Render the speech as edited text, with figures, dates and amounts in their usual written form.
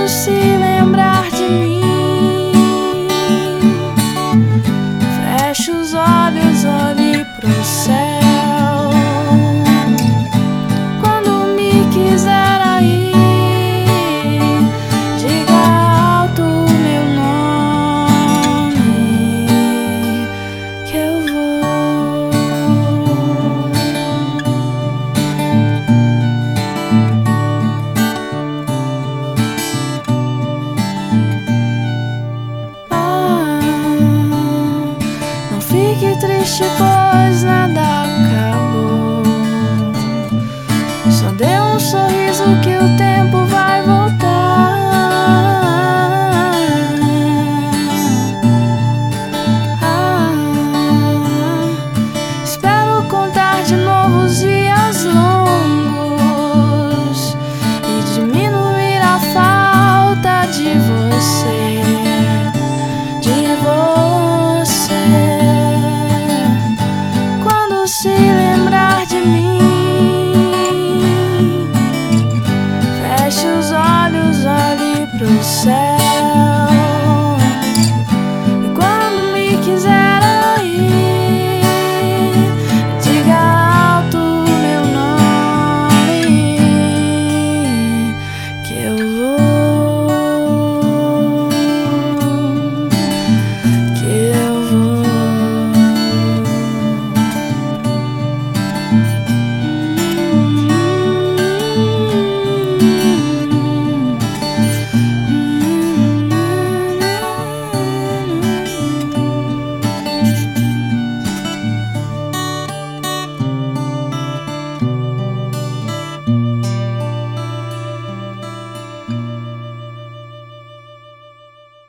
Quando se lembrar de mim, feche os olhos, olhe pro céu. Quando me quiser aí, diga alto meu nome, que eu vou. Não fique triste, pois nada acabou. Só dê um sorriso que o tempo vai voltar. Espero contar de novo os dias longos e diminuir a falta de você, Quando se lembrar de mim, feche os olhos, olhe pro céu.